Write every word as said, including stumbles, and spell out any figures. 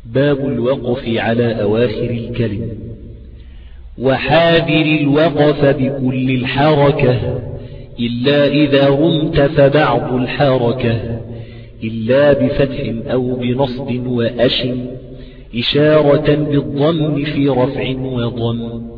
باب الوقف على أواخر الكلم. وحاذر الوقف بكل الحركة إلا إذا رمت فبعض الحركة إلا بفتح أو بنصب وأش إشارة بالضم في رفع وضم.